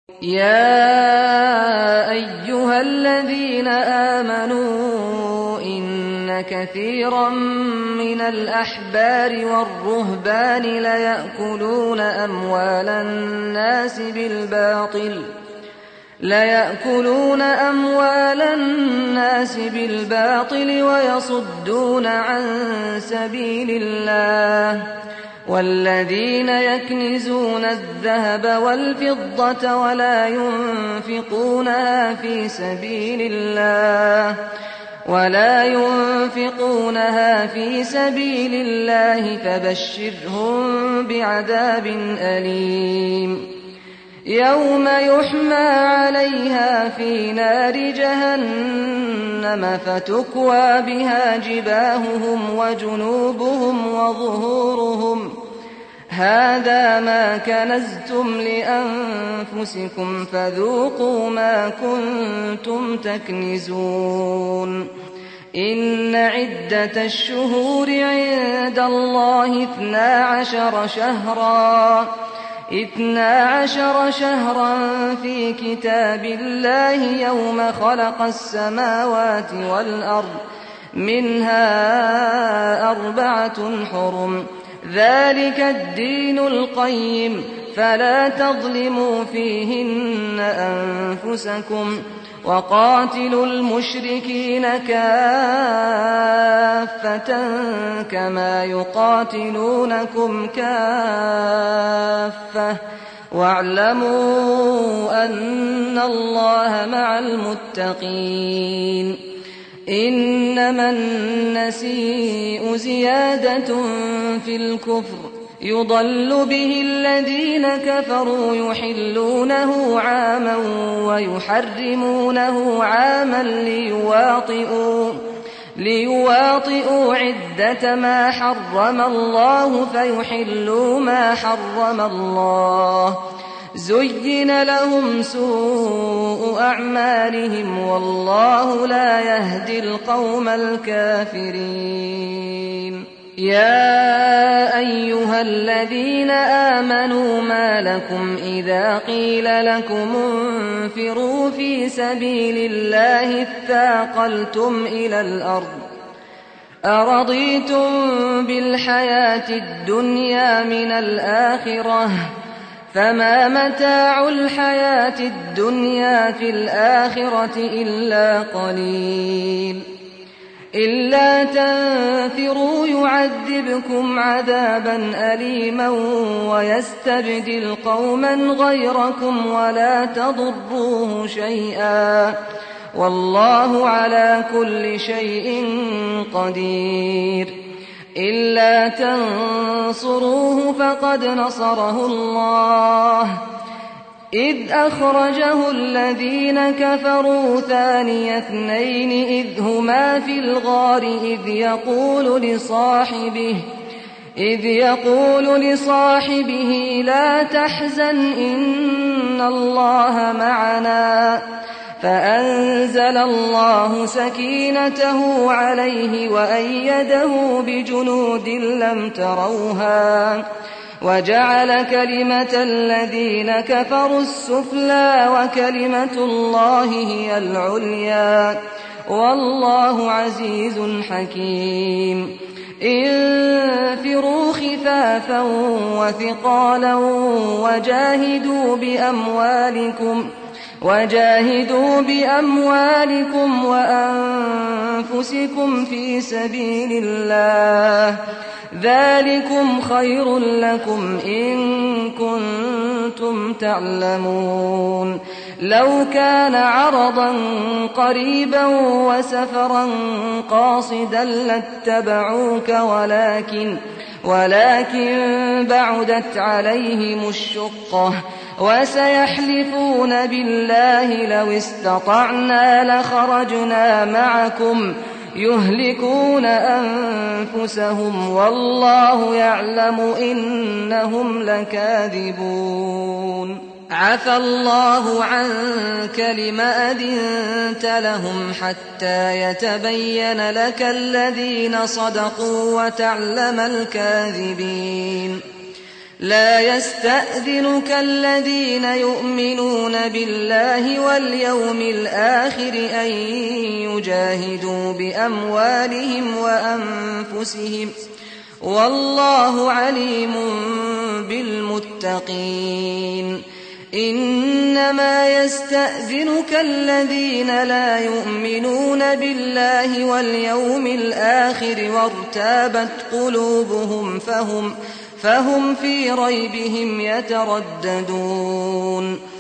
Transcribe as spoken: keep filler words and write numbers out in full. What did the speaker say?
يا أيها الذين آمنوا إن كثيرا من الأحبار والرهبان ليأكلون أموال الناس بالباطل ليأكلون أموال الناس بالباطل ويصدون عن سبيل الله والذين يكنزون الذهب والفضة ولا ينفقونها في سبيل الله ولا ينفقونها في سبيل الله فبشرهم بعذاب أليم يوم يحمى عليها في نار جهنم فتكوى بها جباههم وجنوبهم وظهورهم هذا ما كنزتم لأنفسكم فذوقوا ما كنتم تكنزون إن عدة الشهور عند الله اثنا عشر شهرا اثنا عشر شهرا في كتاب الله يوم خلق السماوات والأرض منها أربعة حرم ذلك الدين القيم فلا تظلموا فيهن أنفسكم وقاتلوا المشركين كافة كما يقاتلونكم كافة واعلموا أن الله مع المتقين إنما النسيء زيادة في الكفر يضل به الذين كفروا يحلونه عاما ويحرمونه عاما ليواطئوا ليواطئوا عدة ما حرم الله فيحلوا ما حرم الله زين لهم سوء أعمالهم والله لا يهدي القوم الكافرين يا أيها الذين آمنوا ما لكم إذا قيل لكم انفروا في سبيل الله اثاقلتم إلى الأرض أرضيتم بالحياة الدنيا من الآخرة فما متاع الحياة الدنيا في الآخرة إلا قليل إلا تنفروا يعذبكم عذابا أليما ويستبدل قوما غيركم ولا تضروه شيئا والله على كل شيء قدير إلا تنصروه فقد نصره الله إذ أخرجه الذين كفروا ثاني اثنين إذ هما في الغار إذ يقول لصاحبه إذ يقول لصاحبه لا تحزن إن الله معنا فأنزل الله سكينته عليه وأيده بجنود لم تروها وجعل كلمة الذين كفروا السفلى وكلمة الله هي العليا والله عزيز حكيم انفروا خفافا وثقالا وجاهدوا بأموالكم وجاهدوا بأموالكم وأنفسكم في سبيل الله ذلكم خير لكم إن كنتم تعلمون لو كان عرضا قريبا وسفرا قاصدا لاتبعوك ولكن ولكن بعدت عليهم الشقة وسيحلفون بالله لو استطعنا لخرجنا معكم يهلكون أنفسهم والله يعلم إنهم لكاذبون عفى الله عنك لم أذنت لهم حتى يتبين لك الذين صدقوا وتعلم الكاذبين لا يستأذنك الذين يؤمنون بالله واليوم الآخر أن يجاهدوا بأموالهم وأنفسهم والله عليم بالمتقين إنما يستأذنك الذين لا يؤمنون بالله واليوم الآخر وارتابت قلوبهم فهم, فهم في ريبهم يترددون